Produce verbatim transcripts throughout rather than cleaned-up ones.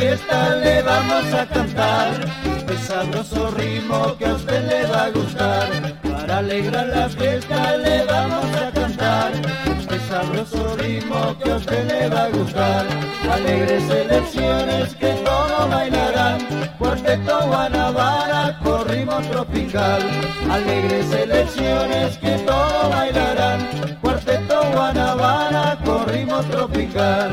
fiesta le vamos a cantar este sabroso ritmo que a usted le va a gustar. Para alegrar la fiesta le vamos a cantar este sabroso ritmo que a usted le va a gustar. Alegres elecciones que todos bailarán, Cuarteto Guanabara con ritmo tropical. Alegres elecciones que todos bailarán, Cuarteto Guanabara con ritmo tropical.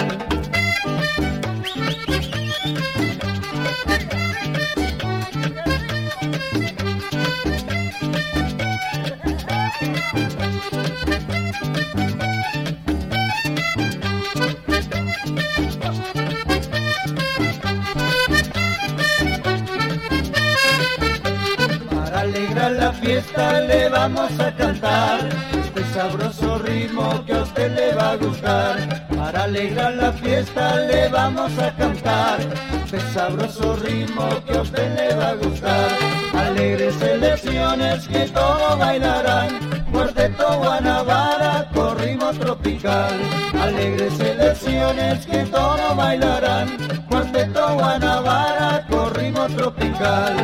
Para alegrar la fiesta le vamos a cantar este sabroso ritmo que a usted le va a gustar. Para alegrar la fiesta le vamos a cantar este sabroso ritmo que a usted le va a gustar. Alegres elecciones que todos bailarán, Cuarteto Guanabara con ritmo tropical. Alegres elecciones que todos bailarán, Cuarteto Guanabara con ritmo tropical.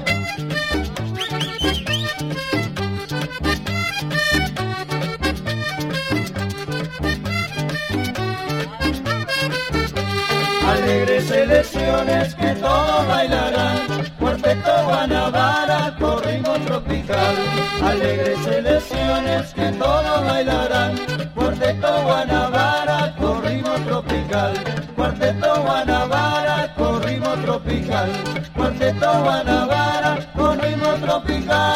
Alegres elecciones que todos bailarán, Cuarteto Guanabara con ritmo tropical. Alegres elecciones que todos bailarán, Cuarteto Guanabara con ritmo tropical. Cuarteto Guanabara con ritmo tropical. Cuarteto Guanabara con ritmo tropical.